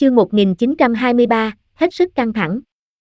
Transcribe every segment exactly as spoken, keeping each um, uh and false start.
Chương một nghìn chín trăm hai mươi ba, hết sức căng thẳng.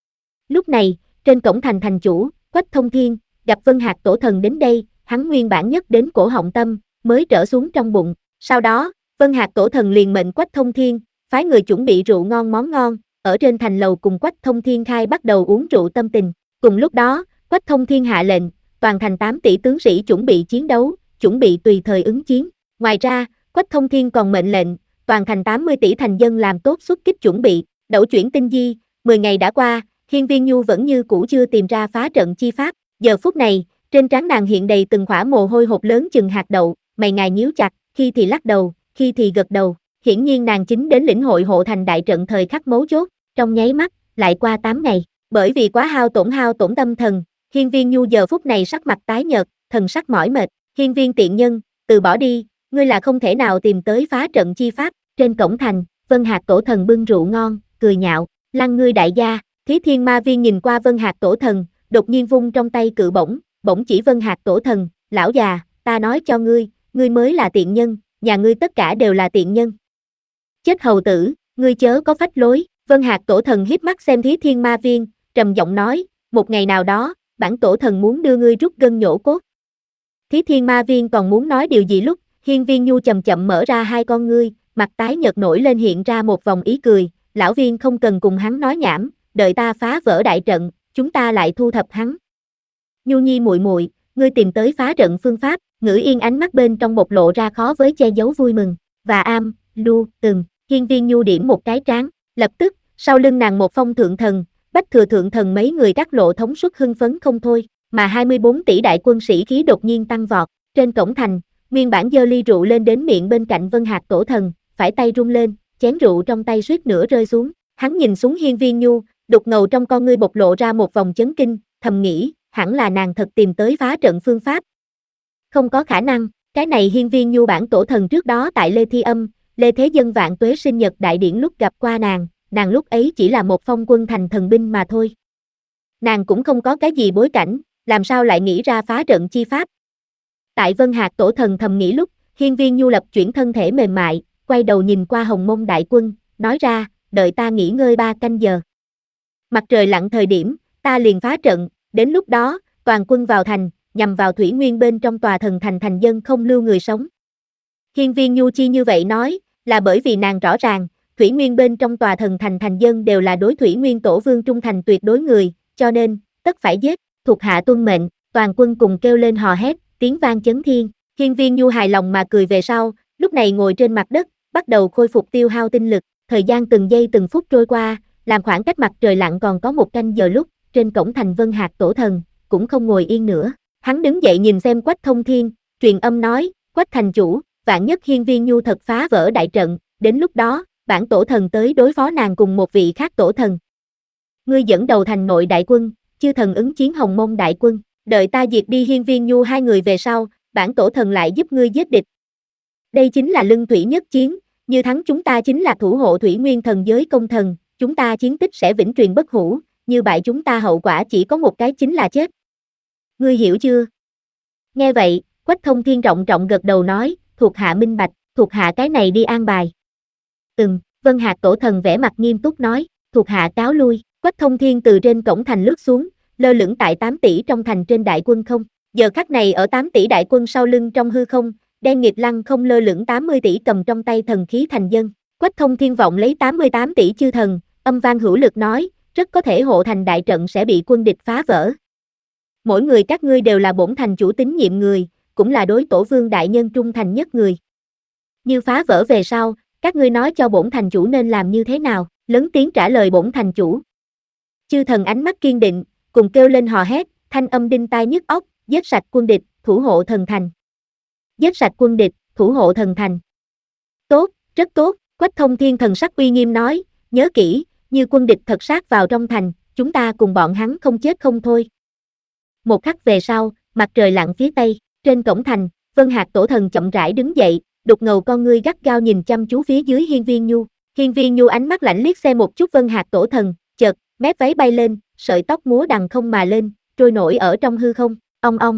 Lúc này, trên cổng thành thành chủ, Quách Thông Thiên, gặp Vân Hạc Tổ Thần đến đây, hắn nguyên bản nhất đến cổ họng tâm, mới trở xuống trong bụng. Sau đó, Vân Hạc Tổ Thần liền mệnh Quách Thông Thiên, phái người chuẩn bị rượu ngon món ngon, ở trên thành lầu cùng Quách Thông Thiên khai bắt đầu uống rượu tâm tình. Cùng lúc đó, Quách Thông Thiên hạ lệnh, toàn thành tám tỷ tướng sĩ chuẩn bị chiến đấu, chuẩn bị tùy thời ứng chiến. Ngoài ra, Quách Thông Thiên còn mệnh lệnh, toàn thành tám mươi tỷ thành dân làm tốt xuất kích chuẩn bị, đẩu chuyển tinh di. mười ngày đã qua, Hiên Viên Nhu vẫn như cũ chưa tìm ra phá trận chi pháp. Giờ phút này, trên trán nàng hiện đầy từng khỏa mồ hôi hột lớn chừng hạt đậu, mày ngài nhíu chặt, khi thì lắc đầu, khi thì gật đầu. Hiển nhiên nàng chính đến lĩnh hội hộ thành đại trận thời khắc mấu chốt. Trong nháy mắt, lại qua tám ngày. Bởi vì quá hao tổn hao tổn tâm thần, Hiên Viên Nhu giờ phút này sắc mặt tái nhợt, thần sắc mỏi mệt. Hiên Viên tiện nhân, từ bỏ đi, ngươi là không thể nào tìm tới phá trận chi pháp. Trên cổng thành, Vân Hạc Tổ Thần bưng rượu ngon, cười nhạo, lăng ngươi đại gia. Thí Thiên Ma Viên nhìn qua Vân Hạc Tổ Thần, đột nhiên vung trong tay cự bổng, bổng chỉ Vân Hạc Tổ Thần, lão già, ta nói cho ngươi, ngươi mới là tiện nhân, nhà ngươi tất cả đều là tiện nhân. Chết hầu tử, ngươi chớ có phách lối. Vân Hạc Tổ Thần híp mắt xem Thí Thiên Ma Viên, trầm giọng nói, một ngày nào đó, bản Tổ Thần muốn đưa ngươi rút gân nhổ cốt. Thí Thiên Ma Viên còn muốn nói điều gì lúc, Hiên Viên Nhu chậm chậm mở ra hai con ngươi, mặt tái nhợt nổi lên hiện ra một vòng ý cười, lão Viên không cần cùng hắn nói nhảm, đợi ta phá vỡ đại trận, chúng ta lại thu thập hắn. Nhu Nhi muội muội, ngươi tìm tới phá trận phương pháp. Ngữ Yên ánh mắt bên trong bộc lộ ra khó với che giấu vui mừng. Và am, lu, từng, Hiên Viên Nhu điểm một cái trán, lập tức, sau lưng nàng một phong thượng thần, Bách Thừa thượng thần mấy người các lộ thống suất hưng phấn không thôi, mà hai mươi bốn tỷ đại quân sĩ khí đột nhiên tăng vọt. Trên cổng thành, nguyên bản giơ ly rượu lên đến miệng bên cạnh Vân Hạc Tổ Thần, phải tay rung lên, chén rượu trong tay suýt nữa rơi xuống. Hắn nhìn xuống Hiên Viên Nhu, đục ngầu trong con ngươi bộc lộ ra một vòng chấn kinh, thầm nghĩ, hẳn là nàng thật tìm tới phá trận phương pháp. Không có khả năng, cái này Hiên Viên Nhu bản Tổ Thần trước đó tại Lê Thi Âm, Lê Thế Dân vạn tuế sinh nhật đại điển lúc gặp qua nàng, nàng lúc ấy chỉ là một phong quân thành thần binh mà thôi. Nàng cũng không có cái gì bối cảnh, làm sao lại nghĩ ra phá trận chi pháp. Tại Vân Hạc Tổ Thần thầm nghĩ lúc, Hiên Viên Nhu lập chuyển thân thể mềm mại, quay đầu nhìn qua Hồng Mông đại quân, nói ra, đợi ta nghỉ ngơi ba canh giờ. Mặt trời lặn thời điểm, ta liền phá trận, đến lúc đó, toàn quân vào thành, nhằm vào thủy nguyên bên trong tòa thần thành thành dân không lưu người sống. Hiên Viên Nhu chi như vậy nói, là bởi vì nàng rõ ràng, thủy nguyên bên trong tòa thần thành thành dân đều là đối thủy nguyên tổ vương trung thành tuyệt đối người, cho nên, tất phải giết. Thuộc hạ tuân mệnh, toàn quân cùng kêu lên hò hét, tiếng vang chấn thiên. Hiên Viên Nhu hài lòng mà cười về sau, lúc này ngồi trên mặt đất, bắt đầu khôi phục tiêu hao tinh lực. Thời gian từng giây từng phút trôi qua, làm khoảng cách mặt trời lặn còn có một canh giờ lúc, trên cổng thành Vân Hạc Tổ Thần, cũng không ngồi yên nữa. Hắn đứng dậy nhìn xem Quách Thông Thiên, truyền âm nói, Quách thành chủ, vạn nhất Hiên Viên Nhu thật phá vỡ đại trận, đến lúc đó, bản Tổ Thần tới đối phó nàng cùng một vị khác Tổ Thần. Ngươi dẫn đầu thành nội đại quân, chư thần ứng chiến Hồng Mông đại quân, đợi ta diệt đi Hiên Viên Nhu hai người về sau, bản Tổ Thần lại giúp ngươi giết địch. Đây chính là lưng thủy nhất chiến, như thắng chúng ta chính là thủ hộ thủy nguyên thần giới công thần, chúng ta chiến tích sẽ vĩnh truyền bất hủ, như bại chúng ta hậu quả chỉ có một cái chính là chết. Ngươi hiểu chưa? Nghe vậy, Quách Thông Thiên trọng trọng gật đầu nói, thuộc hạ minh bạch, thuộc hạ cái này đi an bài. Ừm, Vân Hạc Tổ Thần vẻ mặt nghiêm túc nói, thuộc hạ cáo lui. Quách Thông Thiên từ trên cổng thành lướt xuống, lơ lửng tại tám tỷ trong thành trên đại quân không. Giờ khắc này ở tám tỷ đại quân sau lưng trong hư không, đen nghịt lăng không lơ lửng tám mươi tỷ cầm trong tay thần khí thành dân. Quách Thông Thiên vọng lấy tám mươi tám tỷ chư thần, âm vang hữu lực nói, rất có thể hộ thành đại trận sẽ bị quân địch phá vỡ. Mỗi người các ngươi đều là bổn thành chủ tín nhiệm người, cũng là đối Tổ Vương đại nhân trung thành nhất người. Như phá vỡ về sau, các ngươi nói cho bổn thành chủ nên làm như thế nào? Lớn tiếng trả lời bổn thành chủ. Chư thần ánh mắt kiên định, cùng kêu lên hò hét, thanh âm đinh tai nhức óc, giết sạch quân địch, thủ hộ thần thành. Giết sạch quân địch, thủ hộ thần thành. Tốt, rất tốt, Quách Thông Thiên thần sắc uy nghiêm nói, nhớ kỹ, như quân địch thật sát vào trong thành, chúng ta cùng bọn hắn không chết không thôi. Một khắc về sau, mặt trời lặn phía tây, trên cổng thành, Vân Hạc Tổ Thần chậm rãi đứng dậy, đục ngầu con ngươi gắt gao nhìn chăm chú phía dưới Hiên Viên Nhu. Hiên Viên Nhu ánh mắt lạnh liếc xem một chút Vân Hạc Tổ Thần, chợt, mép váy bay lên, sợi tóc múa đằng không mà lên, trôi nổi ở trong hư không, ong ong.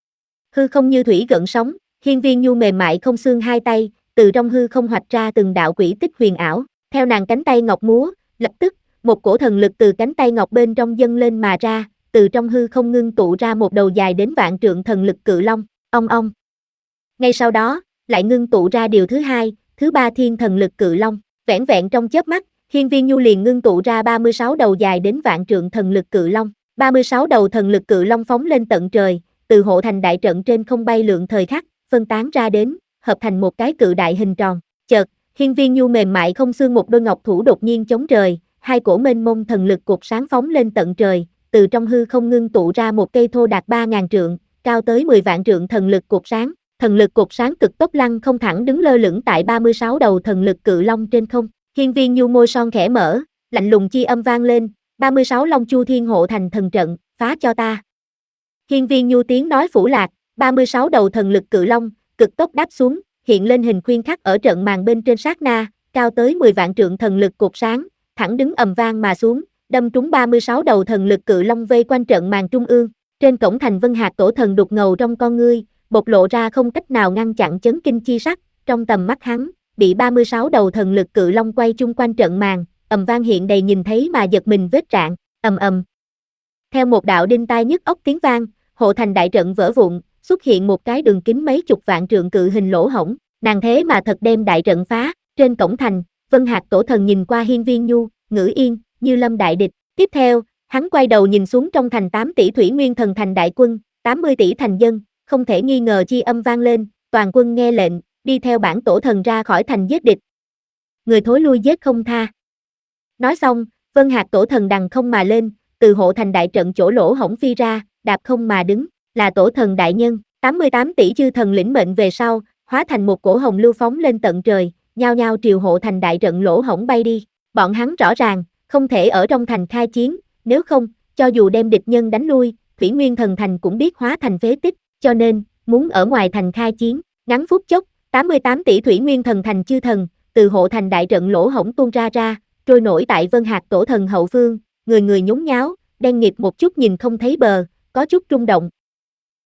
Hư không như thủy gợn sóng, Hiên Viên Nhu mềm mại không xương hai tay, từ trong hư không hoạch ra từng đạo quỷ tích huyền ảo, Theo nàng cánh tay ngọc múa, lập tức, một cổ thần lực từ cánh tay ngọc bên trong dâng lên mà ra, từ trong hư không ngưng tụ ra một đầu dài đến vạn trượng thần lực cự long, ong ong. Ngay sau đó, lại ngưng tụ ra điều thứ hai, thứ ba thiên thần lực cự long, vẻn vẹn trong chớp mắt, Hiên Viên Nhu liền ngưng tụ ra ba mươi sáu đầu dài đến vạn trượng thần lực cự long, ba mươi sáu đầu thần lực cự long phóng lên tận trời, từ hộ thành đại trận trên không bay lượn thời khắc, phân tán ra đến, hợp thành một cái cự đại hình tròn. Chợt, Hiên Viên Nhu mềm mại không xương một đôi ngọc thủ đột nhiên chống trời, hai cổ mênh mông thần lực cột sáng phóng lên tận trời, từ trong hư không ngưng tụ ra một cây thô đạt ba ngàn trượng, cao tới mười vạn trượng thần lực cột sáng. Thần lực cột sáng cực tốc lăng không thẳng đứng lơ lửng tại ba mươi sáu đầu thần lực cự long trên không. Hiên Viên Nhu môi son khẽ mở, lạnh lùng chi âm vang lên, ba mươi sáu Long Chu Thiên hộ thành thần trận, phá cho ta. Hiên Viên Nhu tiếng nói phủ lạc, ba mươi sáu đầu thần lực cự long, cực tốc đáp xuống, hiện lên hình khuyên khắc ở trận màn bên trên sát na, cao tới mười vạn trượng thần lực cột sáng, thẳng đứng ầm vang mà xuống, đâm trúng ba mươi sáu đầu thần lực cự long vây quanh trận màn trung ương. Trên cổng thành Vân Hạc Tổ Thần đục ngầu trong con ngươi, bộc lộ ra không cách nào ngăn chặn chấn kinh chi sắc, trong tầm mắt hắn, bị ba mươi sáu đầu thần lực cự long quay chung quanh trận màn, ầm vang hiện đầy nhìn thấy mà giật mình vết rạn, ầm ầm. Theo một đạo đinh tai nhức óc tiếng vang, hộ thành đại trận vỡ vụn, xuất hiện một cái đường kính mấy chục vạn trượng cự hình lỗ hổng, nàng thế mà thật đem đại trận phá. Trên cổng thành, Vân Hạc Tổ Thần nhìn qua Hiên Viên Nhu, ngữ yên, như lâm đại địch. Tiếp theo, hắn quay đầu nhìn xuống trong thành tám tỷ thủy nguyên thần thành đại quân, tám mươi tỷ thành dân, không thể nghi ngờ chi âm vang lên, toàn quân nghe lệnh, đi theo bản tổ thần ra khỏi thành giết địch. Người thối lui giết không tha. Nói xong, Vân Hạc Tổ Thần đằng không mà lên, từ hộ thành đại trận chỗ lỗ hổng phi ra, đạp không mà đứng, là tổ thần đại nhân. tám mươi tám tỷ chư thần lĩnh mệnh về sau, hóa thành một cổ hồng lưu phóng lên tận trời, nhao nhao triều hộ thành đại trận lỗ hổng bay đi. Bọn hắn rõ ràng, không thể ở trong thành khai chiến, nếu không, cho dù đem địch nhân đánh lui, Thủy Nguyên Thần Thành cũng biết hóa thành phế tích, cho nên, muốn ở ngoài thành khai chiến. Ngắn phút chốc, tám mươi tám tỷ Thủy Nguyên Thần Thành chư thần, từ hộ thành đại trận lỗ hổng tuôn ra ra, trôi nổi tại Vân Hạc Tổ Thần hậu phương, người người nhốn nháo, đen nghịt một chút nhìn không thấy bờ, có chút rung động,